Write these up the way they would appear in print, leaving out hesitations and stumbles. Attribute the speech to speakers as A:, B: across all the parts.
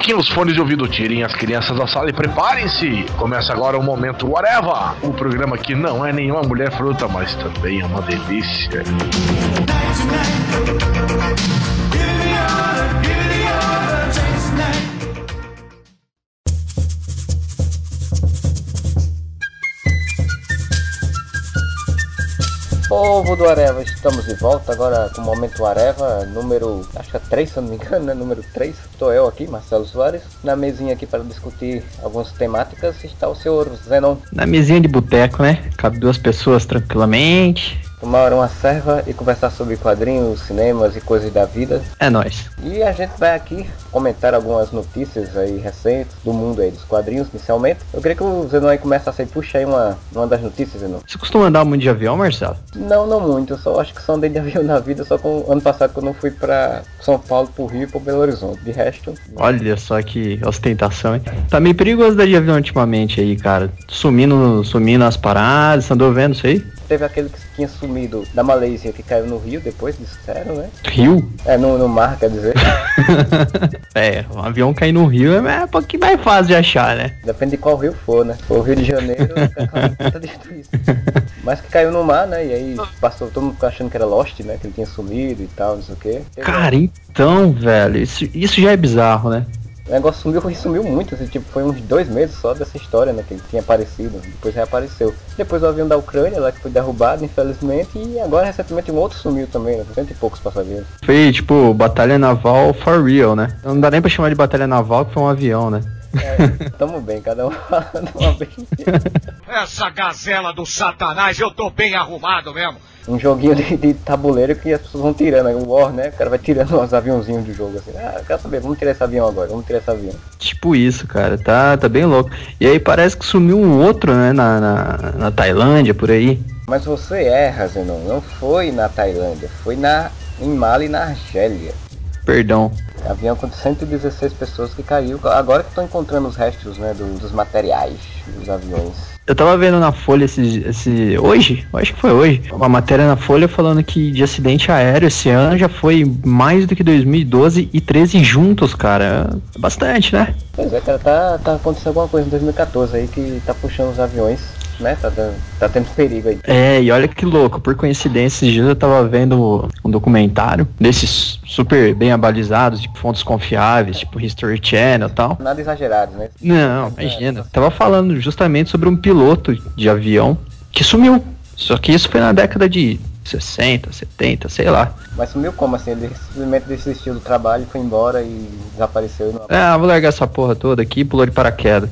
A: Coloquem os fones de ouvido, tirem as crianças da sala e preparem-se. Começa agora o Momento Whatever, o programa que não é nenhuma mulher fruta, mas também é uma delícia.
B: Povo do Areva, estamos de volta agora com o Momento Areva, número, acho que é 3, se não me engano, né? Número 3. Estou eu aqui, Marcelo Soares, na mesinha aqui para discutir algumas temáticas, está o senhor Zenon.
C: Na mesinha de boteco, né? Cabe 2 pessoas tranquilamente.
B: Tomar uma serva e conversar sobre quadrinhos, cinemas e coisas da vida.
C: É nóis.
B: E a gente vai aqui comentar algumas notícias aí recentes do mundo aí dos quadrinhos, inicialmente. Eu queria que o Zenon aí começasse aí, puxa aí uma das notícias, Zenon.
C: Você costuma andar muito de avião, Marcelo?
B: Não muito, eu só acho que só andei de avião na vida, só com ano passado quando eu fui pra São Paulo, pro Rio e pro Belo Horizonte. De resto...
C: Olha só que ostentação, hein? Tá meio perigoso andar de avião ultimamente aí, cara. Sumindo as paradas, você andou vendo isso aí?
B: Teve aquele que tinha sumido da Malásia, que caiu no Rio, depois disseram, né?
C: Rio?
B: É, no mar, quer dizer.
C: É, um avião cair no Rio é um pouquinho mais fácil de achar, né?
B: Depende de qual rio for, né? Se for o Rio de Janeiro, tá difícil. Mas que caiu no mar, né? E aí passou todo mundo achando que era Lost, né? Que ele tinha sumido e tal, não sei o quê.
C: Cara, então, velho, isso já é bizarro, né?
B: O negócio sumiu muito, assim, tipo, foi uns 2 meses só dessa história, né, que ele tinha aparecido, depois reapareceu. Depois o avião da Ucrânia, lá que foi derrubado, infelizmente, e agora recentemente um outro sumiu também, né, 100 e poucos passageiros.
C: Foi, tipo, batalha naval for real, né? Não dá nem pra chamar de batalha naval, que foi um avião, né?
B: É, tamo bem, cada um falando uma vez.
D: Essa gazela do satanás, eu tô bem arrumado mesmo.
B: Um joguinho de tabuleiro que as pessoas vão tirando, né? O War, né? O cara vai tirando os aviãozinhos do jogo, assim. Ah, eu quero saber, vamos tirar esse avião agora, vamos tirar esse avião.
C: Tipo isso, cara, tá bem louco. E aí parece que sumiu um outro, né, na Tailândia, por aí.
B: Mas você erra, Zenon, não foi na Tailândia, foi em Mali, na Argélia.
C: Perdão.
B: Avião com 116 pessoas que caiu, agora que estão encontrando os restos, né, dos materiais dos aviões.
C: Eu tava vendo na Folha hoje, eu acho que foi hoje, uma matéria na Folha falando que de acidente aéreo esse ano já foi mais do que 2012 e 13 juntos, cara. É bastante, né?
B: Pois é, cara, tá acontecendo alguma coisa em 2014 aí que tá puxando os aviões, né? Tá tendo perigo aí.
C: É, e olha que louco, por coincidência, esses dias eu tava vendo um documentário desses super bem abalizados, tipo fontes confiáveis, tipo History Channel e tal.
B: Nada exagerado, né?
C: Não, imagina. Tava falando justamente sobre um piloto de avião que sumiu. Só que isso foi na década de 60, 70, sei lá.
B: Mas sumiu como assim? Ele simplesmente desistiu do trabalho, foi embora e desapareceu.
C: Vou largar essa porra toda aqui e pulou de paraquedas.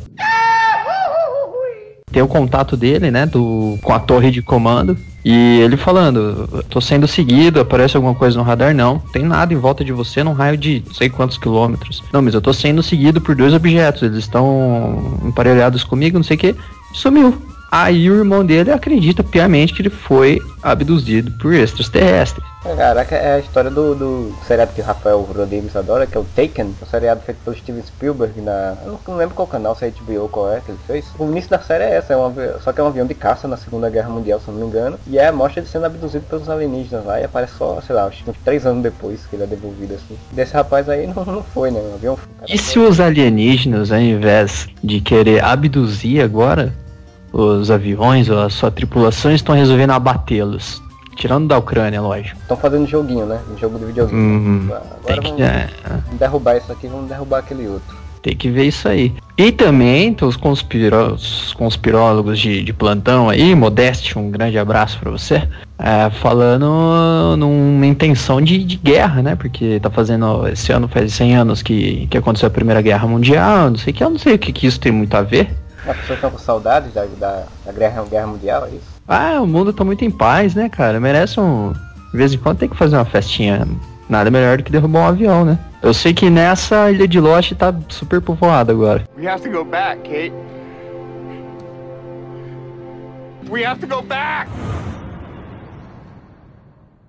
C: Tem o contato dele, né, com a torre de comando. E ele falando, tô sendo seguido, aparece alguma coisa no radar, não. Tem nada em volta de você num raio de não sei quantos quilômetros. Não, mas eu tô sendo seguido por 2 objetos, eles estão emparelhados comigo, não sei o que. Sumiu. Aí o irmão dele acredita piamente que ele foi abduzido por extraterrestres.
B: Caraca, é a história do seriado que o Rafael Rodrigues adora, que é o Taken, um seriado feito pelo Steven Spielberg eu não lembro qual canal, se é HBO, qual é que ele fez. O início da série é essa, só que é um avião de caça na Segunda Guerra Mundial, se não me engano, e é a mostra ele sendo abduzido pelos alienígenas lá, e aparece só, sei lá, acho que uns 3 anos depois que ele é devolvido assim. Desse rapaz aí não foi, né, o avião foi.
C: E se os alienígenas, ao invés de querer abduzir agora os aviões ou a sua tripulação, estão resolvendo abatê-los? Tirando da Ucrânia, lógico.
B: Estão fazendo joguinho, né? Um jogo de videogame. Agora vamos derrubar isso aqui, vamos derrubar aquele outro.
C: Tem que ver isso aí. E também os conspirólogos de plantão aí, Modeste, um grande abraço pra você, falando numa intenção de guerra, né? Porque tá fazendo, esse ano faz 100 anos que aconteceu a Primeira Guerra Mundial, não sei o que isso tem muito a ver.
B: As pessoas estão com saudades da Guerra Mundial, é isso?
C: O mundo tá muito em paz, né, cara? Merece de vez em quando tem que fazer uma festinha. Nada melhor do que derrubar um avião, né? Eu sei que nessa ilha de Lost tá super povoada agora.
E: We have to go back, Kate. We have to go back!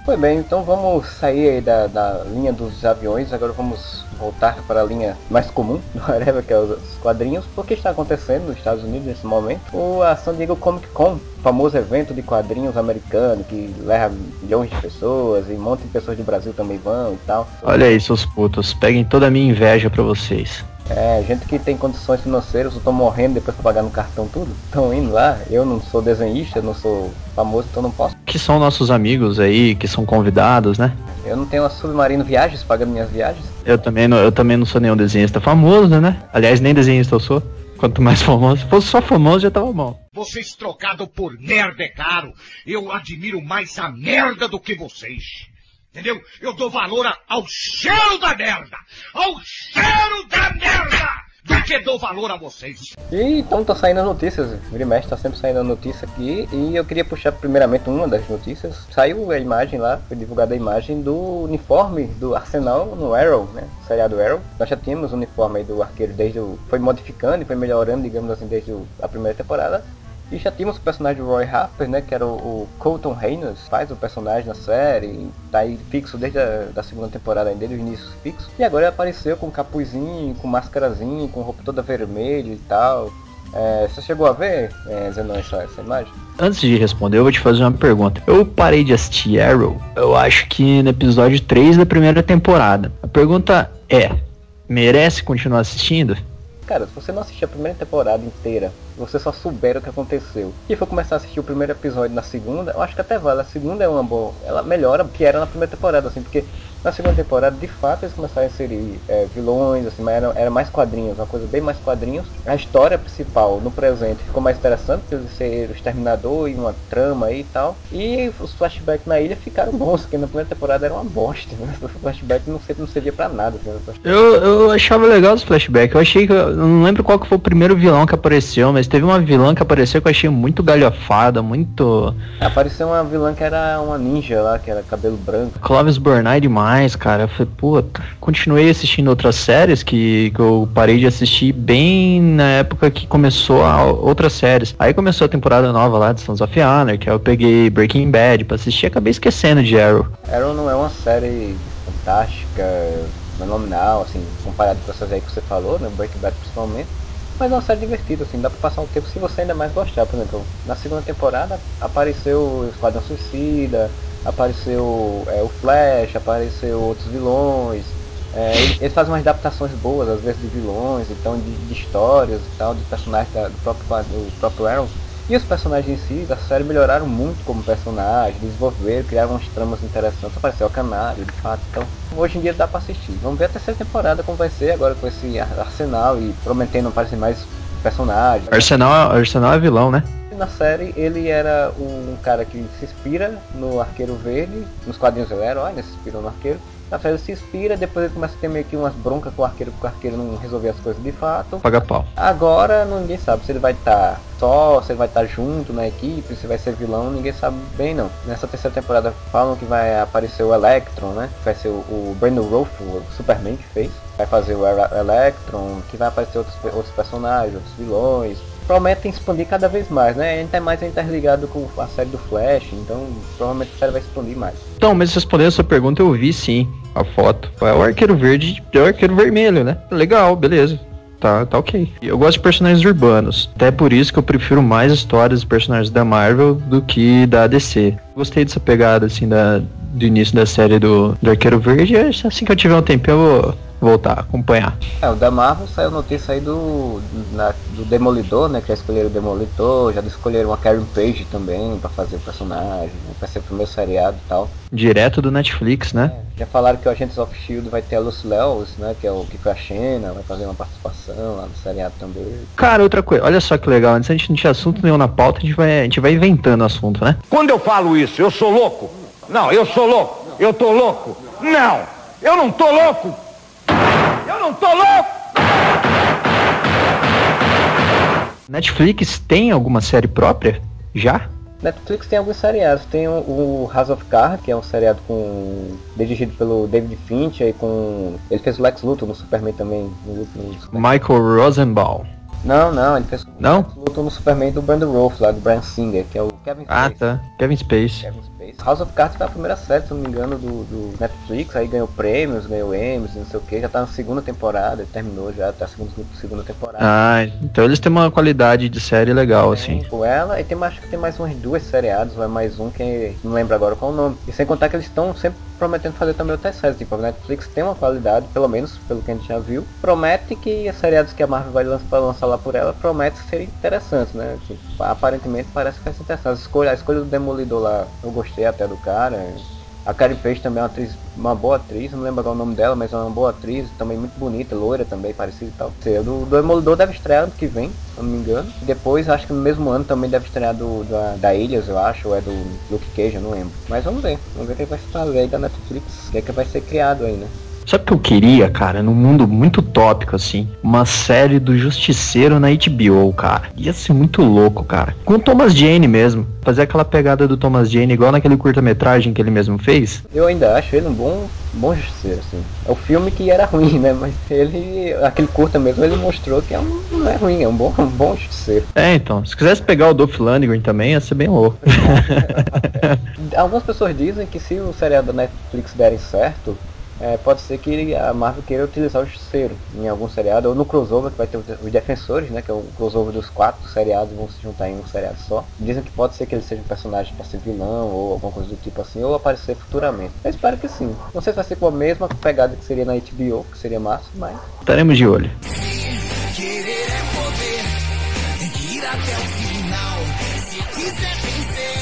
B: Foi bem, então vamos sair aí da linha dos aviões, agora vamos voltar para a linha mais comum do Areva, que é os quadrinhos, porque está acontecendo nos Estados Unidos nesse momento a San Diego Comic Con, o famoso evento de quadrinhos americano que leva milhões de pessoas e um monte de pessoas do Brasil também vão e tal.
C: Olha aí, seus putos, peguem toda a minha inveja pra vocês.
B: Gente que tem condições financeiras, eu tô morrendo depois pra pagar no cartão tudo, estão indo lá. Eu não sou desenhista, não sou famoso, então não posso.
C: Que são nossos amigos aí, que são convidados, né?
B: Eu não tenho a Submarino Viagens pagando minhas viagens.
C: Eu também não sou nenhum desenhista famoso, né? Aliás, nem desenhista eu sou. Quanto mais famoso, se fosse só famoso já tava bom.
D: Vocês trocados por merda é caro. Eu admiro mais a merda do que vocês. Entendeu? Eu dou valor ao cheiro da merda! Ao cheiro da merda! Do que dou valor a vocês.
B: E então tá saindo as notícias, vira e mexe, tá sempre saindo a notícia aqui. E eu queria puxar primeiramente uma das notícias. Saiu a imagem lá, foi divulgada a imagem do uniforme do Arsenal no Arrow, né? O seriado Arrow. Nós já tínhamos o uniforme aí do arqueiro foi modificando e foi melhorando, digamos assim, desde a primeira temporada. E já tínhamos o personagem do Roy Harper, né, que era o Colton Haynes, faz o personagem na série, tá aí fixo desde a segunda temporada ainda, desde o início fixo. E agora ele apareceu com capuzinho, com máscarazinho, com roupa toda vermelha e tal. Você chegou a ver, Zenon, essa imagem?
C: Antes de responder, eu vou te fazer uma pergunta. Eu parei de assistir Arrow, eu acho que no episódio 3 da primeira temporada. A pergunta é, merece continuar assistindo?
B: Cara, se você não assistir a primeira temporada inteira, você só souber o que aconteceu, e for começar a assistir o primeiro episódio na segunda, eu acho que até vale. A segunda é uma boa, ela melhora o que era na primeira temporada, assim, porque na segunda temporada, de fato, eles começaram a inserir vilões, assim, mas era mais quadrinhos, uma coisa bem mais quadrinhos. A história principal, no presente, ficou mais interessante, porque eles ser o Exterminador e uma trama aí e tal. E os flashbacks na ilha ficaram bons, porque na primeira temporada era uma bosta, né? O flashback não servia pra nada. Assim,
C: eu achava legal os flashbacks, eu não lembro qual que foi o primeiro vilão que apareceu, mas teve uma vilã que apareceu que eu achei muito galhofada, muito...
B: Apareceu uma vilã que era uma ninja lá, que era cabelo branco.
C: Clovis Burney demais, cara. Eu falei, puta, continuei assistindo outras séries que eu parei de assistir bem na época que começou outras séries. Aí começou a temporada nova lá de Sons of Anarchy, aí eu peguei Breaking Bad pra assistir e acabei esquecendo de Arrow.
B: Arrow não é uma série fantástica, fenomenal, assim, comparado com essas aí que você falou, né, Breaking Bad principalmente. Mas é uma série divertida, assim, dá pra passar um tempo se você ainda mais gostar. Por exemplo, na segunda temporada apareceu o Esquadrão Suicida, apareceu o Flash, apareceu outros vilões. Eles fazem umas adaptações boas, às vezes, de vilões, então de histórias e tal, de personagens do próprio Arrow. E os personagens em si da série melhoraram muito como personagens, desenvolveram, criaram umas tramas interessantes, apareceu o Canário, de fato. Então, hoje em dia dá pra assistir. Vamos ver a terceira temporada como vai ser agora com esse Arsenal e prometendo aparecer mais personagens.
C: Arsenal é vilão, né?
B: Na série ele era um cara que se inspira no Arqueiro Verde, nos quadrinhos ele era, se inspirou no Arqueiro. Na série ele se inspira, depois ele começa a ter meio que umas broncas com o Arqueiro, porque o Arqueiro não resolvia as coisas de fato.
C: Paga pau.
B: Agora ninguém sabe se ele vai estar só, se ele vai estar junto na equipe, se vai ser vilão, ninguém sabe bem não. Nessa terceira temporada falam que vai aparecer o Electron, né? Que vai ser o Brandon Routh, o Superman que fez. Vai fazer o Electron, que vai aparecer outros personagens, outros vilões. Prometem expandir cada vez mais, né? A gente é mais interligado com a série do Flash, então provavelmente a série vai expandir mais.
C: Então, mas respondendo a sua pergunta, eu vi sim a foto. É o Arqueiro Verde, é o Arqueiro Vermelho, né? Legal, beleza. Tá ok. Eu gosto de personagens urbanos. Até por isso que eu prefiro mais histórias de personagens da Marvel do que da DC. Gostei dessa pegada, assim, do início da série do Arqueiro Verde. Assim que eu tiver um tempo eu vou voltar a acompanhar.
B: O da Marvel saiu notícia aí do Demolidor, né? Que já escolheram o Demolidor, já escolheram a Karen Page também pra fazer o personagem, vai ser o primeiro seriado e tal.
C: Direto do Netflix, né?
B: Já falaram que o Agents of S.H.I.E.L.D. vai ter a Lucy Lewis, né? Que foi a Xena, vai fazer uma participação lá no seriado também.
C: Cara, outra coisa, olha só que legal, antes a gente não tinha assunto nenhum na pauta, a gente vai inventando assunto, né?
E: Quando eu falo isso, eu sou louco? Não, eu sou louco. Eu tô louco? Não, eu não tô louco. Eu não tô louco!
C: Netflix tem alguma série própria? Já?
B: Netflix tem alguns seriados. Tem o House of Cards, que é um seriado dirigido pelo David Fincher e ele fez o Lex Luthor no Superman também.
C: Michael Rosenbaum.
B: Não, ele fez.
C: Não?
B: Lutou no Superman do Brandon Routh, lá do Bryan Singer, que é o Kevin Spacey.
C: Ah, tá. Kevin Spacey.
B: House of Cards foi a primeira série, se não me engano, do Netflix, aí ganhou prêmios, ganhou Emmys, não sei o que, já tá na segunda temporada, terminou já, tá na segunda temporada.
C: Ah, então eles têm uma qualidade de série legal, assim.
B: Com ela, e acho que tem mais umas 2 seriados, vai mais um que não lembro agora qual o nome. E sem contar que eles estão sempre prometendo fazer também outras séries, tipo, a Netflix tem uma qualidade, pelo menos pelo que a gente já viu, promete que as seriados que a Marvel vai lançar lá por ela, promete ser interessantes, né? Tipo, aparentemente parece que vai ser interessante. A escolha do Demolidor lá, eu gostei até do cara. A Karen Page também é uma boa atriz, não lembro agora o nome dela, mas é uma boa atriz, também muito bonita, loira também, parecida e tal. O do Demolidor deve estrear ano que vem, se eu não me engano. E depois, acho que no mesmo ano também deve estrear da Ilhas, eu acho, ou é do Luke Cage, eu não lembro. Mas vamos ver o que vai se fazer aí da Netflix, o que vai ser criado aí, né?
C: Sabe o que eu queria, cara, num mundo muito utópico, assim? Uma série do Justiceiro na HBO, cara. Ia ser muito louco, cara. Com o Thomas Jane mesmo. Fazer aquela pegada do Thomas Jane, igual naquele curta-metragem que ele mesmo fez.
B: Eu ainda acho ele um bom Justiceiro, assim. É o filme que era ruim, né? Mas aquele curta mesmo, ele mostrou que não é ruim, é um bom Justiceiro.
C: É, então. Se quisesse pegar o Dolph Lundgren também, ia ser bem louco.
B: Algumas pessoas dizem que se o seriado da Netflix derem certo, pode ser que a Marvel queira utilizar o Justiceiro em algum seriado, ou no crossover, que vai ter os Defensores, né, que é o crossover dos 4 seriados, vão se juntar em um seriado só. Dizem que pode ser que ele seja um personagem para ser vilão, ou alguma coisa do tipo assim, ou aparecer futuramente. Eu espero que sim. Não sei se vai ser com a mesma pegada que seria na HBO, que seria massa, mas...
C: Estaremos de olho.
F: Querer é poder, tem que ir até o final, se quiser vencer.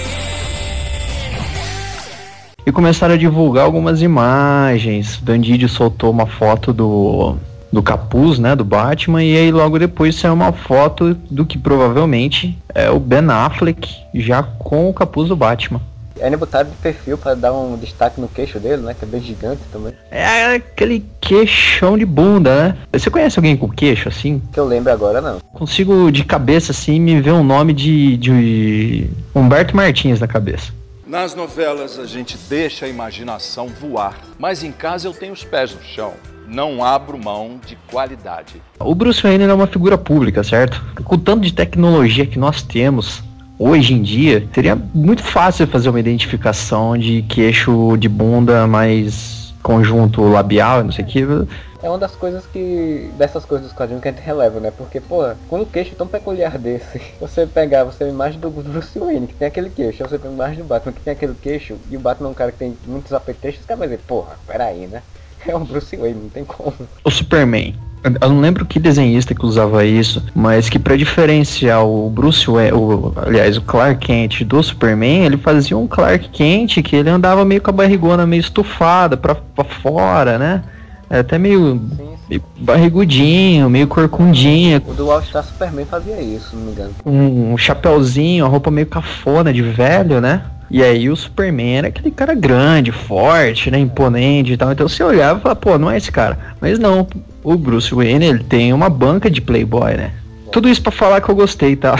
C: E começaram a divulgar algumas imagens. Dandidio soltou uma foto do capuz, né, do Batman, e aí logo depois saiu uma foto do que provavelmente é o Ben Affleck já com o capuz do Batman.
B: Ainda botaram de perfil para dar um destaque no queixo dele, né, que é bem gigante também.
C: É aquele queixão de bunda, né? Você conhece alguém com queixo assim?
B: Que eu lembro agora, não.
C: Consigo de cabeça assim me ver um nome de Humberto Martins na cabeça.
G: Nas novelas a gente deixa a imaginação voar, mas em casa eu tenho os pés no chão. Não abro mão de qualidade.
C: O Bruce Wayne é uma figura pública, certo? Com o tanto de tecnologia que nós temos hoje em dia, seria muito fácil fazer uma identificação de queixo de bunda mais conjunto labial, não sei o que.
B: É uma das coisas dessas coisas dos quadrinhos que a gente releva, né? Porque, com um queixo tão peculiar desse, você vê a imagem do Bruce Wayne, que tem aquele queixo, você pega a imagem do Batman, que tem aquele queixo, e o Batman é um cara que tem muitos apetrechos, o cara vai dizer, peraí, né? É um Bruce Wayne, não tem como.
C: O Superman. Eu não lembro que desenhista que usava isso, mas que pra diferenciar o Bruce Wayne, o Clark Kent do Superman, ele fazia um Clark Kent que ele andava meio com a barrigona meio estufada pra fora, né? Até meio barrigudinho, meio corcundinho.
B: O do All Star Superman fazia isso, se não me engano.
C: Um chapéuzinho, a roupa meio cafona de velho, né? E aí o Superman era aquele cara grande, forte, né, imponente e tal. Então você olhava e falava, pô, não é esse cara. Mas não, o Bruce Wayne, ele tem uma banca de playboy, né? Tudo isso pra falar que eu gostei, tá?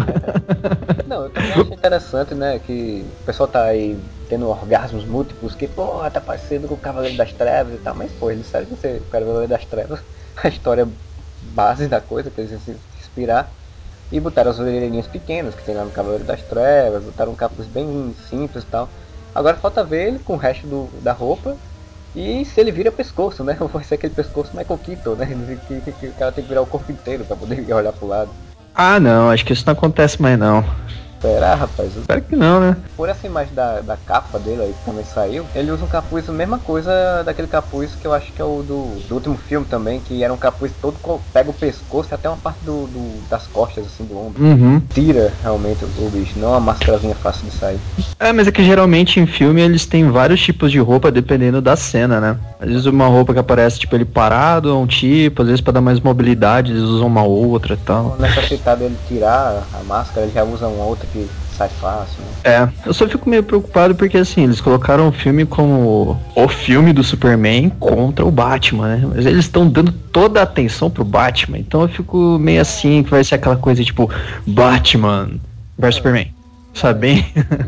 B: Não, eu também acho interessante, né, que o pessoal tá aí tendo orgasmos múltiplos, que, pô, tá parecendo com o Cavaleiro das Trevas e tal. Mas, pô, eles sabem que ser o Cavaleiro das Trevas, a história base da coisa, que eles iam se inspirar. E botaram as orelhinhas pequenas que tem lá no Cavaleiro das Trevas, botaram um capuz bem simples e tal. Agora falta ver ele com o resto da roupa e se ele vira pescoço, né? Vai ser aquele pescoço Michael Keaton, né? Que o cara tem que virar o corpo inteiro pra poder olhar pro lado.
C: Ah, não, acho que isso não acontece mais não.
B: Será, rapaz?
C: Espero que não, né?
B: Por essa imagem da capa dele aí que também saiu, ele usa um capuz, a mesma coisa daquele capuz que eu acho que é o do último filme também, que era um capuz todo, pega o pescoço e até uma parte das costas, assim, do ombro.
C: Uhum.
B: Tira realmente o bicho, não é uma máscarazinha fácil de sair.
C: É, mas é que geralmente em filme eles têm vários tipos de roupa dependendo da cena, né? Às vezes uma roupa que aparece, tipo, ele parado é um tipo, às vezes pra dar mais mobilidade eles usam uma outra e tal.
B: Quando é necessitado ele tirar a máscara, ele já usa uma outra que sai fácil, né?
C: É, eu só fico meio preocupado porque assim, eles colocaram o filme como o filme do Superman contra o Batman, né? Mas eles estão dando toda a atenção pro Batman, então eu fico meio assim, que vai ser aquela coisa tipo Batman vs Superman. Sabem?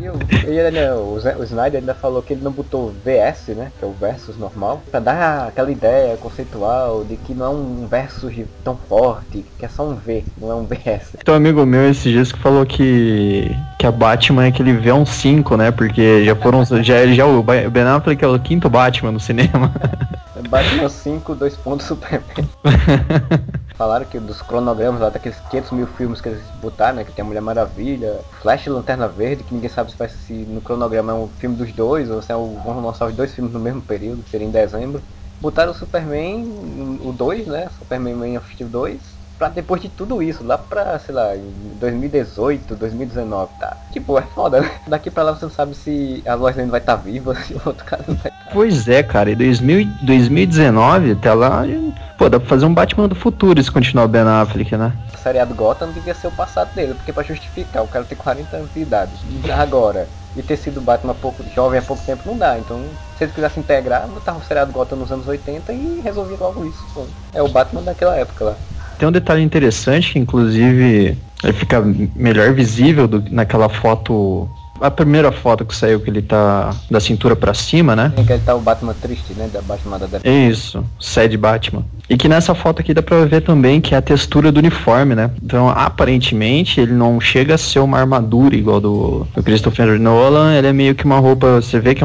B: O Snyder ainda falou que ele não botou VS, né? Que é o versus normal, pra dar aquela ideia conceitual de que não é um versus tão forte, que é só um V, não é um VS.
C: Tem um amigo meu esses dias que falou que a Batman é aquele V5, né? Porque já o Ben Affleck é o 5º Batman no cinema.
B: Batman 5, 2 pontos Superman. Falaram que dos cronogramas lá, daqueles 500 mil filmes que eles botaram, né? Que tem a Mulher Maravilha, Flash e Lanterna Verde, que ninguém sabe se no cronograma é um filme dos dois, ou se vão lançar os 2 filmes no mesmo período, que seria em dezembro. Botaram o Superman, o 2, né? Superman Man of Steel 2. Pra depois de tudo isso, lá pra, sei lá, 2018, 2019, tá? Tipo, é foda, né? Daqui pra lá você não sabe se a Lois Lane vai estar viva, se o outro cara não vai estar.
C: Pois é, cara, em 2019, até lá, pô, dá pra fazer um Batman do futuro se continuar o Ben Affleck, né?
B: O seriado Gotham devia ser o passado dele, porque pra justificar, o cara tem 40 anos de idade. Agora, e ter sido Batman jovem há pouco tempo não dá, então se ele quisesse integrar, botava o seriado Gotham nos anos 80 e resolvia logo isso. Pô. É o Batman daquela época lá.
C: Tem um detalhe interessante que, inclusive, ele fica melhor visível naquela foto, a primeira foto que saiu, que ele tá da cintura pra cima, né?
B: Tem que ele tá o Batman triste, né? Da Batman da Depressão.
C: Isso, Sad Batman. E que nessa foto aqui dá pra ver também que é a textura do uniforme, né? Então, aparentemente, ele não chega a ser uma armadura igual do Christopher Nolan, ele é meio que uma roupa, você vê que é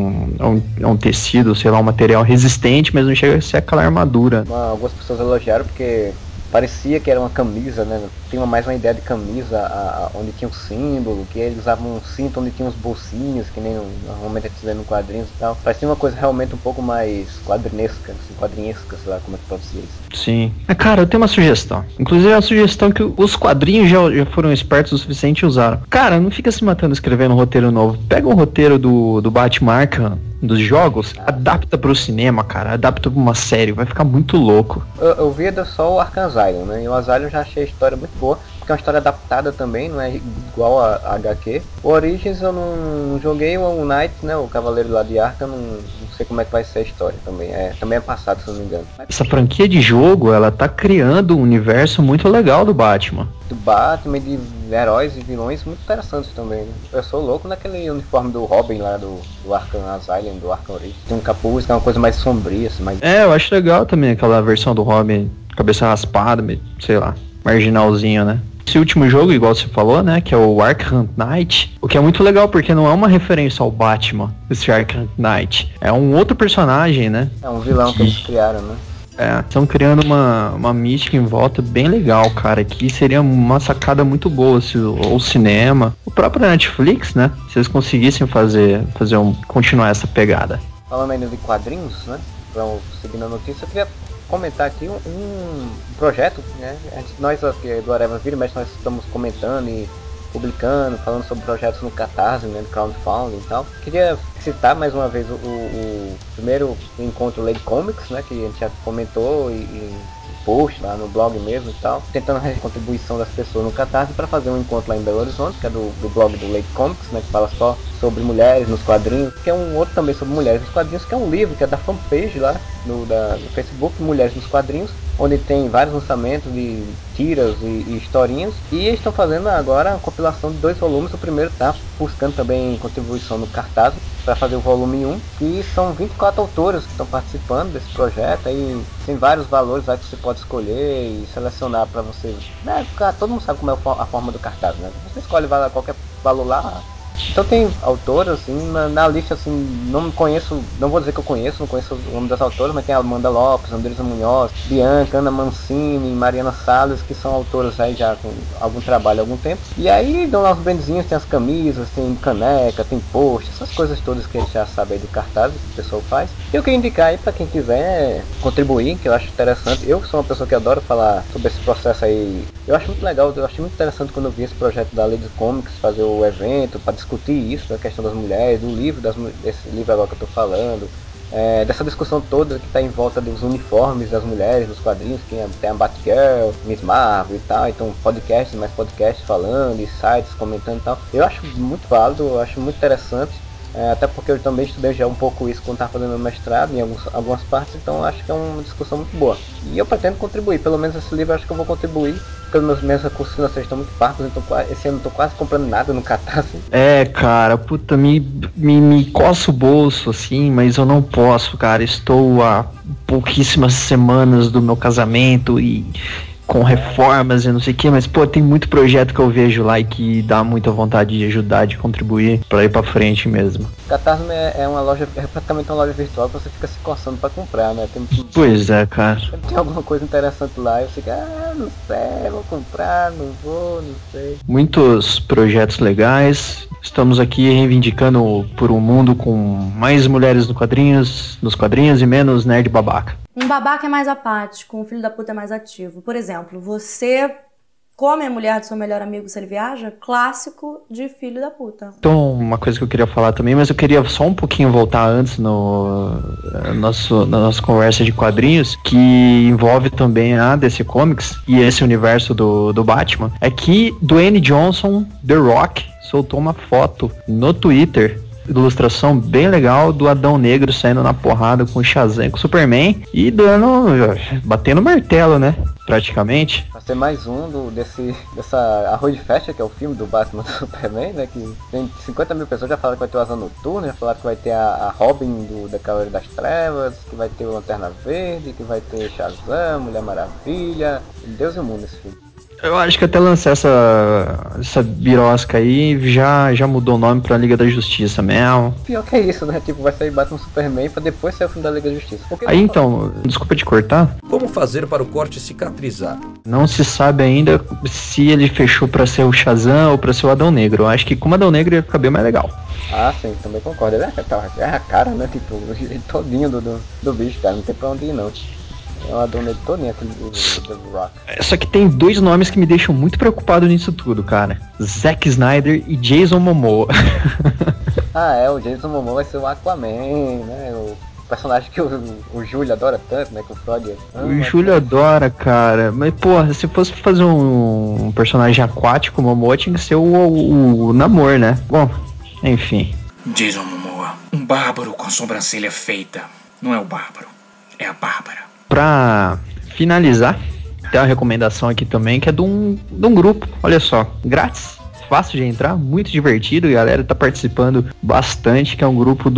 C: um tecido, sei lá, um material resistente, mas não chega a ser aquela armadura.
B: Algumas pessoas elogiaram porque parecia que era uma camisa, né? Tem mais uma ideia de camisa onde tinha um símbolo, que eles usavam um cinto onde tinha uns bolsinhos, que nem normalmente eles fizeram no quadrinhos e tal. Parecia uma coisa realmente um pouco mais quadrinesca, sei lá como é que pode ser isso.
C: Sim. Cara, eu tenho uma sugestão. Inclusive é uma sugestão que os quadrinhos já foram espertos o suficiente e usaram. Cara, não fica se matando escrevendo um roteiro novo. Pega um roteiro do Batman Arkham, dos jogos, adapta pro cinema, cara, adapta pra uma série, vai ficar muito louco.
B: Eu vi só o Arkham Asylum, né, e o Asylum eu já achei a história muito boa, porque é uma história adaptada também, não é igual a HQ. O Origins eu não joguei, o Knight, né, o Cavaleiro lá de Arkham, não sei como é que vai ser a história também, também é passado, se eu não me engano.
C: Essa franquia de jogo, ela tá criando um universo muito legal do Batman.
B: Do Batman, de heróis e vilões muito interessantes também, né? Eu sou louco naquele uniforme do Robin lá do Arkham Asylum, do Arkham Origins. Tem um capuz que é uma coisa mais sombria, assim, mais...
C: eu acho legal também aquela versão do Robin, cabeça raspada, sei lá, marginalzinho, né? Esse último jogo, igual você falou, né, que é o Arkham Knight, o que é muito legal porque não é uma referência ao Batman, esse Arkham Knight, é um outro personagem, né?
B: É um vilão que eles criaram, né?
C: Estão criando uma mística em volta bem legal, cara, que seria uma sacada muito boa se o cinema, o próprio Netflix, né, se eles conseguissem continuar essa pegada.
B: Falando ainda de quadrinhos, né, seguindo a notícia, eu queria comentar aqui um projeto, né, nós aqui do Areva Vira, mas nós estamos comentando e publicando, falando sobre projetos no Catarse, né, do crowdfunding e tal. Queria citar mais uma vez o primeiro encontro Lady Comics, né, que a gente já comentou e post lá no blog mesmo e tal, tentando a contribuição das pessoas no Catarse para fazer um encontro lá em Belo Horizonte, que é do blog do Lady Comics, né, que fala só sobre mulheres nos quadrinhos, que é um outro também sobre mulheres nos quadrinhos, que é um livro que é da fanpage lá no Facebook, Mulheres nos Quadrinhos, onde tem vários lançamentos de tiras e historinhas, e eles estão fazendo agora a compilação de 2 volumes. O primeiro tá buscando também contribuição no cartaz para fazer o volume 1, e são 24 autoras que estão participando desse projeto. Aí tem vários valores aí que você pode escolher e selecionar para você, né, todo mundo sabe como é a forma do cartaz, né? Você escolhe qualquer valor lá. Então tem autoras, assim, na lista, assim, não conheço, não vou dizer que eu conheço, não conheço o nome das autoras, mas tem a Amanda Lopes, Andressa Munhoz, Bianca, Ana Mancini, Mariana Salles, que são autoras aí já com algum trabalho há algum tempo. E aí dão lá os brindezinhos, tem as camisas, tem caneca, tem post, essas coisas todas que a gente já sabe aí do cartaz, que o pessoal faz. E eu queria indicar aí pra quem quiser contribuir, que eu acho interessante. Eu sou uma pessoa que adoro falar sobre esse processo aí. Eu acho muito legal, eu achei muito interessante quando eu vi esse projeto da Lady Comics fazer o evento, para discutir isso, a questão das mulheres, do livro, desse livro agora que eu tô falando, dessa discussão toda que está em volta dos uniformes das mulheres nos quadrinhos, que tem a Batgirl, Miss Marvel e tal, então mais podcasts falando, e sites comentando e tal. Eu acho muito válido, eu acho muito interessante. Até porque eu também estudei já um pouco isso quando estava fazendo meu mestrado, em algumas partes, então acho que é uma discussão muito boa. E eu pretendo contribuir, pelo menos esse livro eu acho que eu vou contribuir, porque meus recursos financeiros estão muito parcos, então esse ano eu tô quase comprando nada no Catarse.
C: Cara, puta, me coça o bolso, assim, mas eu não posso, cara. Estou há pouquíssimas semanas do meu casamento e com reformas e não sei o que, mas pô, tem muito projeto que eu vejo lá e que dá muita vontade de ajudar, de contribuir pra ir pra frente mesmo.
B: Catarse é uma loja, é praticamente uma loja virtual que você fica se coçando pra comprar, né?
C: Pois é, cara.
B: Tem alguma coisa interessante lá e eu fico, não sei, vou comprar, não sei.
C: Muitos projetos legais. Estamos aqui reivindicando por um mundo com mais mulheres nos quadrinhos e menos nerd babaca.
H: Um babaca é mais apático, um filho da puta é mais ativo. Por exemplo, você come a mulher do seu melhor amigo se ele viaja? Clássico de filho da puta.
C: Então, uma coisa que eu queria falar também, mas eu queria só um pouquinho voltar antes na nossa conversa de quadrinhos, que envolve também a DC Comics e esse universo do Batman, é que Dwayne Johnson, The Rock, soltou uma foto no Twitter, ilustração bem legal do Adão Negro saindo na porrada com o Shazam e com o Superman e batendo martelo, né? Praticamente.
B: Vai ser mais um dessa Arroz de Festa, que é o filme do Batman do Superman, né? Que tem 50 mil pessoas, já falaram que vai ter o Asa Noturna, já falaram que vai ter a Robin da Cavaleiro das Trevas, que vai ter o Lanterna Verde, que vai ter Shazam, Mulher Maravilha, Deus e o mundo esse filme.
C: Eu acho que até lançar essa birosca aí já mudou o nome pra Liga da Justiça mesmo.
B: Pior que é isso, né? Tipo, vai sair Batman Superman pra depois sair o filme da Liga da Justiça.
C: Aí então, desculpa te cortar.
I: Como fazer para o corte cicatrizar?
C: Não se sabe ainda se ele fechou pra ser o Shazam ou pra ser o Adão Negro. Eu acho que como Adão Negro ia ficar bem mais legal.
B: Ah, sim, também concordo. É a cara, né? Tipo, todinho do bicho, cara. Não tem pra onde ir, não. É uma dona de todinha aquele do Rock.
C: Só que tem dois nomes que me deixam muito preocupado nisso tudo, cara. Zack Snyder e Jason Momoa.
B: O Jason Momoa vai ser o Aquaman, né? O personagem que o Júlio adora tanto, né? Que o Freud
C: o Júlio adora, cara. Mas, porra, se fosse fazer um personagem aquático, o Momoa tinha que ser o Namor, né? Bom, enfim.
J: Jason Momoa, um bárbaro com a sobrancelha feita. Não é o bárbaro, é a Bárbara.
C: Pra finalizar, tem uma recomendação aqui também, que é de um grupo, olha só, grátis, fácil de entrar, muito divertido, a galera tá participando bastante, que é um grupo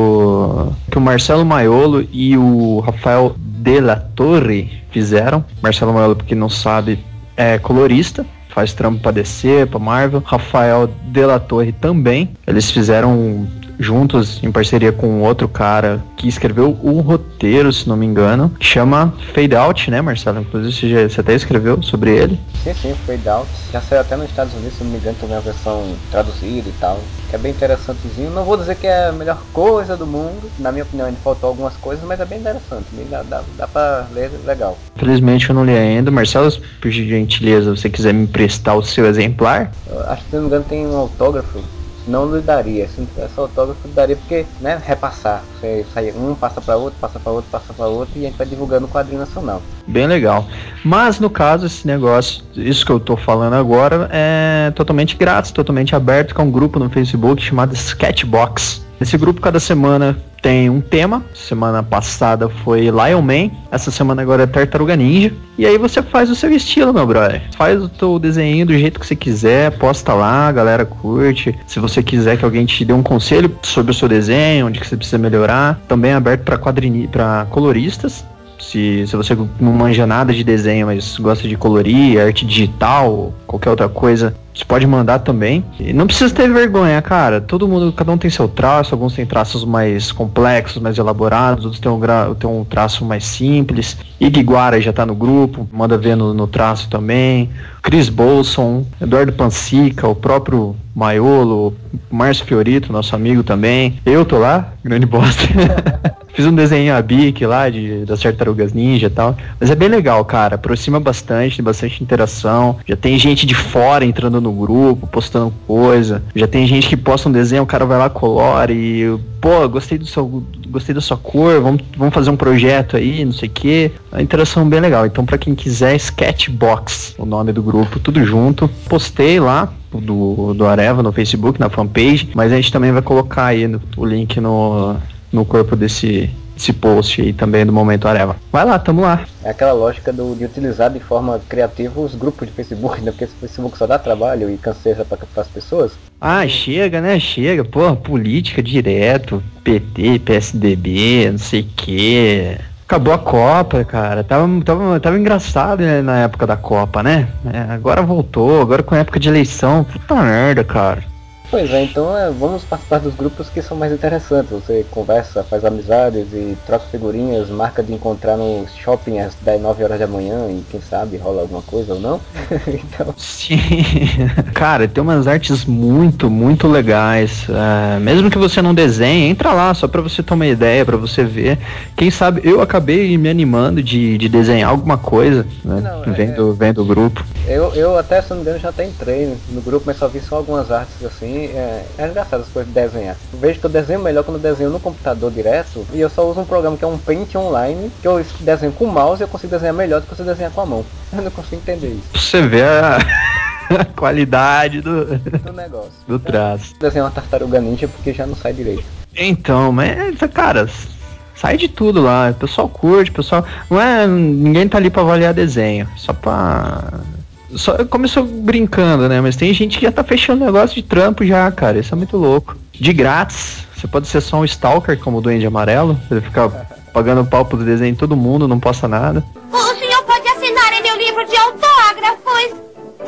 C: que o Marcelo Maiolo e o Rafael De La Torre fizeram. Marcelo Maiolo, pra quem não sabe, é colorista, faz trampo pra DC, pra Marvel. Rafael De La Torre também, eles fizeram juntos, em parceria com outro cara que escreveu um roteiro, se não me engano, que chama Fade Out, né, Marcelo? Inclusive você até escreveu sobre ele.
B: Sim, Fade Out. Já saiu até nos Estados Unidos, se não me engano, também a versão traduzida e tal. Que é bem interessantezinho. Não vou dizer que é a melhor coisa do mundo. Na minha opinião, ainda faltou algumas coisas, mas é bem interessante. Dá pra ler legal.
C: Infelizmente eu não li ainda. Marcelo, por gentileza, se você quiser me emprestar o seu exemplar.
B: Eu acho que, se não me engano, tem um autógrafo. Não lhe daria, se não tivesse autógrafo daria, porque, né, repassar, você sai passa para outro, passa para outro e a gente vai divulgando o quadrinho nacional.
C: Bem legal. Mas no caso, esse negócio, isso que eu tô falando agora é totalmente grátis, totalmente aberto, que é um grupo no Facebook chamado Sketchbox. Nesse grupo, cada semana tem um tema. Semana passada foi Lion Man, essa semana agora é Tartaruga Ninja. E aí você faz o seu estilo, meu brother. Faz o teu desenho do jeito que você quiser, posta lá, a galera curte. Se você quiser que alguém te dê um conselho sobre o seu desenho, onde que você precisa melhorar, também é aberto para coloristas. Se você não manja nada de desenho, mas gosta de colorir, arte digital, qualquer outra coisa, você pode mandar também. E não precisa ter vergonha, cara. Cada um tem seu traço. Alguns têm traços mais complexos, mais elaborados. Outros têm um traço mais simples. Iguara já tá no grupo, manda ver no traço também. Chris Bolson, Eduardo Pansica, o próprio Maiolo, Márcio Fiorito, nosso amigo também. Eu tô lá, grande bosta. Fiz um desenho a bic lá das Tartarugas Ninja e tal. Mas é bem legal, cara. Aproxima bastante, tem bastante interação. Já tem gente de fora entrando no grupo, postando coisa. Já tem gente que posta um desenho, o cara vai lá, colore e... Pô, gostei da sua cor, vamos fazer um projeto aí, não sei o que. A interação é bem legal. Então, pra quem quiser, Sketchbox, o nome do grupo, tudo junto. Postei lá. do Areva no Facebook, na fanpage, mas a gente também vai colocar aí o link no corpo desse post aí também do Momento Areva. Vai lá, tamo lá.
B: É aquela lógica de utilizar de forma criativa os grupos de Facebook, né? Porque esse Facebook só dá trabalho e canseira para as pessoas.
C: Ah, chega, né? Chega. Pô, política direto, PT, PSDB, não sei o quê. Acabou a Copa, cara. Tava engraçado, né, na época da Copa, né? Agora voltou, agora com a época de eleição. Puta merda, cara.
B: Pois é, então vamos participar dos grupos que são mais interessantes. Você conversa, faz amizades e troca figurinhas, marca de encontrar no shopping às 9 horas da manhã e quem sabe rola alguma coisa ou não. Então...
C: Sim, cara, tem umas artes muito, muito legais. Mesmo que você não desenhe, entra lá só pra você ter uma ideia, pra você ver. Quem sabe eu acabei me animando de desenhar alguma coisa, né? Vendo o grupo.
B: Eu até, se não me engano, já até entrei no grupo, mas só vi só algumas artes assim. É engraçado as coisas de desenhar. Eu vejo que eu desenho melhor quando eu desenho no computador direto. E eu só uso um programa que é um Paint Online, que eu desenho com o mouse e eu consigo desenhar melhor do que você desenhar com a mão. Eu não consigo entender isso.
C: Você vê a qualidade do
B: negócio.
C: Do traço.
B: Desenhar uma tartaruga ninja porque já não sai direito.
C: Então, mas, cara, sai de tudo lá. O pessoal curte, o pessoal... Ninguém tá ali pra avaliar desenho. Só começou brincando, né? Mas tem gente que já tá fechando negócio de trampo já, cara. Isso é muito louco. De grátis. Você pode ser só um stalker, como o Duende Amarelo. Você fica pagando pau pro desenho de todo mundo, não posta nada.
K: O senhor pode assinar em meu livro de autógrafos?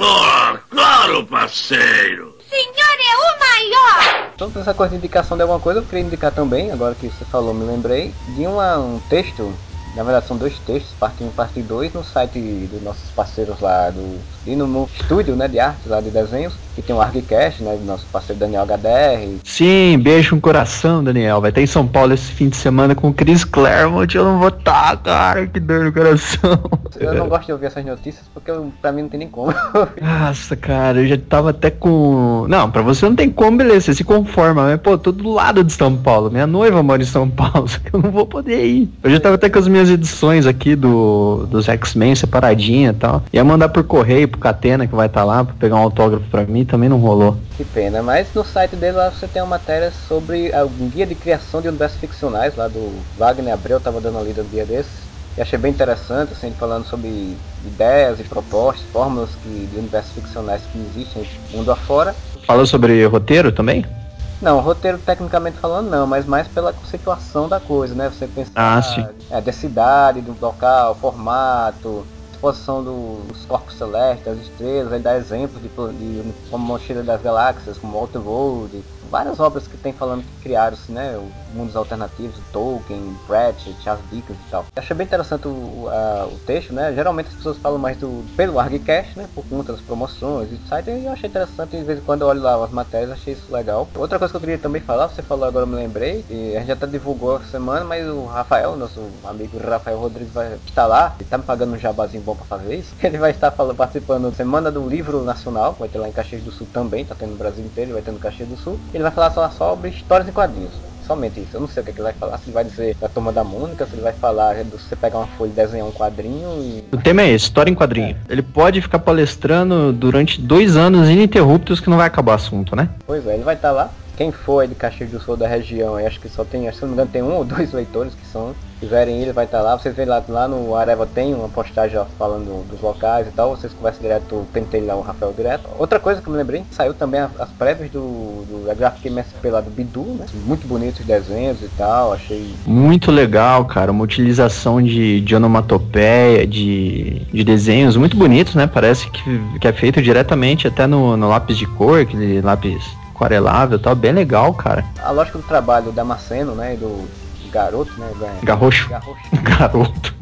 D: Claro, parceiro.
K: O senhor é o maior.
B: Toda essa coisa de indicação de alguma coisa, eu queria indicar também, agora que você falou, me lembrei, de um texto. Na verdade são 2 textos, parte 1 e parte 2, no site dos nossos parceiros lá e no estúdio, né, de arte lá de desenhos, que tem o ArgCast, né, do nosso parceiro Daniel HDR.
C: Sim, beijo no coração, Daniel. Vai estar em São Paulo esse fim de semana com o Chris Claremont. Eu não vou estar, cara, que dor no coração.
B: Eu não gosto de ouvir essas notícias porque pra mim não tem nem como.
C: Nossa, cara, eu já tava até com... Não, pra você não tem como, beleza, você se conforma. Mas, pô, tô do lado de São Paulo. Minha noiva mora em São Paulo, só que eu não vou poder ir. Eu já tava até com as minhas edições aqui dos X-Men separadinha e tal. Ia mandar por correio pro Catena, que vai estar lá, pra pegar um autógrafo pra mim, também não rolou.
B: Que pena, mas no site dele lá você tem uma matéria sobre um guia de criação de universos ficcionais, lá do Wagner Abreu, tava dando a lida um dia desses. E achei bem interessante, assim, falando sobre ideias e propostas, fórmulas de universos ficcionais que existem mundo afora.
C: Falou sobre roteiro também?
B: Não, roteiro tecnicamente falando não, mas mais pela conceituação da coisa, né? Você pensar a densidade do local, formato, exposição dos corpos celestes, das estrelas, aí dá exemplos de como Mochila das Galáxias, como Waterworld, várias obras que tem falando que criaram-se, né, mundos alternativos, Tolkien, Pratchett, Charles Dickens e tal. Eu achei bem interessante o texto, né, geralmente as pessoas falam mais pelo ArgCast, né, por conta das promoções e site, e eu achei interessante, de vez em quando eu olho lá as matérias, achei isso legal. Outra coisa que eu queria também falar, você falou agora, eu me lembrei, e a gente já até divulgou essa semana, mas o Rafael, nosso amigo Rafael Rodrigues, vai estar lá, ele tá me pagando um jabazinho bom pra fazer isso, ele vai estar participando da Semana do Livro Nacional, vai ter lá em Caxias do Sul também, tá tendo no Brasil inteiro, vai ter no Caxias do Sul. Ele vai falar só sobre histórias em quadrinhos, somente isso. Eu não sei o que ele vai falar, se ele vai dizer da Turma da Mônica, se ele vai falar de você pegar uma folha e desenhar um quadrinho e...
C: O tema é esse, história em quadrinho. Ele pode ficar palestrando durante 2 anos ininterruptos que não vai acabar o assunto, né?
B: Pois é, ele vai estar lá. Quem for de Caxias do Sul da região, eu acho que só tem, se não me engano, tem 1 ou 2 leitores que são. Se quiserem ir, vai estar lá. Vocês veem lá no Areva tem uma postagem já falando dos locais e tal. Vocês conversam direto, tentei lá o Rafael direto. Outra coisa que eu me lembrei, saiu também as prévias da Graphic MSP lá do Bidu, né? Muito bonitos os desenhos e tal, achei...
C: Muito legal, cara. Uma utilização de onomatopeia, de desenhos muito bonitos, né? Parece que é feito diretamente até no lápis de cor, aquele lápis aquarelável e tal. Bem legal, cara.
B: A lógica do trabalho da Damasceno, né? Do garoto, né?
C: Garrocho. Garoto.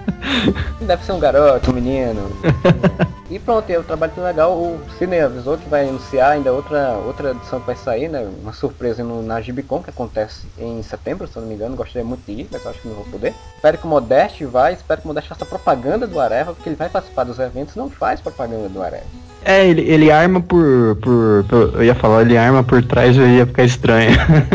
B: Deve ser um garoto, um menino. E pronto, é o trabalho tão legal. O Sidney avisou que vai anunciar ainda outra edição que vai sair, né? Uma surpresa na Gibicon, que acontece em setembro, se eu não me engano. Gostaria muito de ir, mas acho que não vou poder. Espero que o Modeste espero que o Modeste faça propaganda do Areva, porque ele vai participar dos eventos, não faz propaganda do Areva.
C: Ele arma eu ia falar, ele arma por trás, eu ia ficar estranho.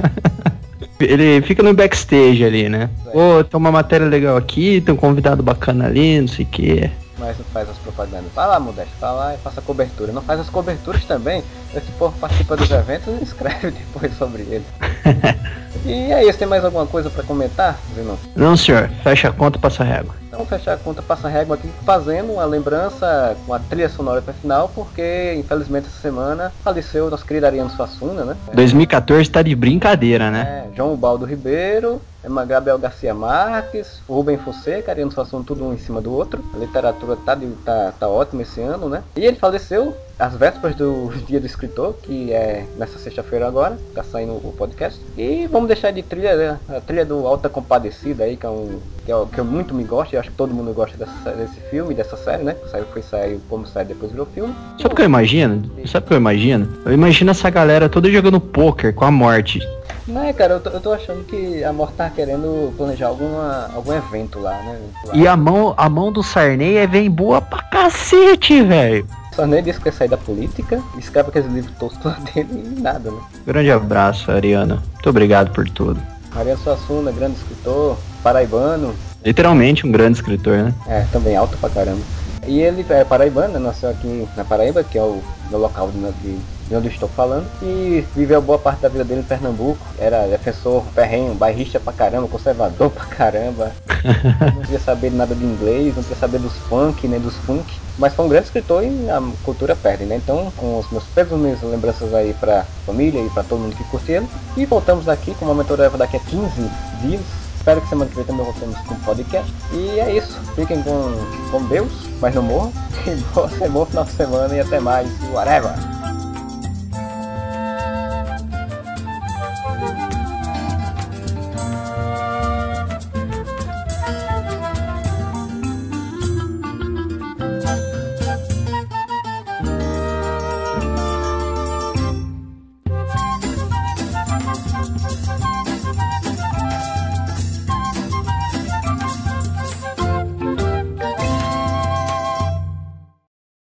C: Ele fica no backstage ali, né? Pô, tem uma matéria legal aqui, tem um convidado bacana ali, não sei o que.
B: mas não faz as propagandas. Vai lá, Modesto, vai lá e faça a cobertura. Não faz as coberturas também. Esse povo participa dos eventos e escreve depois sobre ele. E é isso, tem mais alguma coisa pra comentar, Zenão?
C: Não, senhor. Fecha a conta, passa a régua.
B: Então, fechar a conta, passa a régua aqui, fazendo uma lembrança com a trilha sonora para final, porque infelizmente essa semana faleceu nosso querido Ariano Suassuna, né?
C: 2014 tá de brincadeira, né?
B: João Ubaldo Ribeiro, Gabriel Garcia Marques, Rubem Fonseca, Ariano Suassuna, tudo um em cima do outro. A literatura tá ótima esse ano, né? E ele faleceu às vésperas do Dia do Escritor, que é nessa sexta-feira agora, tá saindo o podcast. E vamos deixar de trilha, né? A trilha do Alta Compadecida aí, que eu muito me gosto, e acho que todo mundo gosta desse filme, dessa série, né? Saiu como série, depois virou filme.
C: Sabe o que eu imagino? Eu imagino essa galera toda jogando pôquer com a morte.
B: Não é, cara, eu tô achando que a morte tá querendo planejar algum evento lá, né?
C: E a mão do Sarney vem boa pra cacete, velho.
B: Sarney disse que quer sair da política, escreve aqueles livros toscos lá dele e nada, né?
C: Grande abraço, Ariana. Muito obrigado por tudo.
B: Ariano Suassuna, grande escritor, paraibano.
C: Literalmente um grande escritor, né?
B: Também alto pra caramba. E ele é paraibano, nasceu aqui na Paraíba, que é o local de onde eu estou falando, e viveu boa parte da vida dele em Pernambuco. Era defensor ferrenho, bairrista pra caramba, conservador pra caramba. Não queria saber nada de inglês, não queria saber dos funk, nem dos funk. Mas foi um grande escritor e a cultura perde, né? Então, com os meus pesos, minhas lembranças aí pra família e pra todo mundo que curte ele. E voltamos aqui com o Momento Whatever daqui a 15 dias. Espero que semana que vem também voltemos com o podcast. E é isso. Fiquem com Deus, mas não morram. E bom final de semana e até mais. Whatever!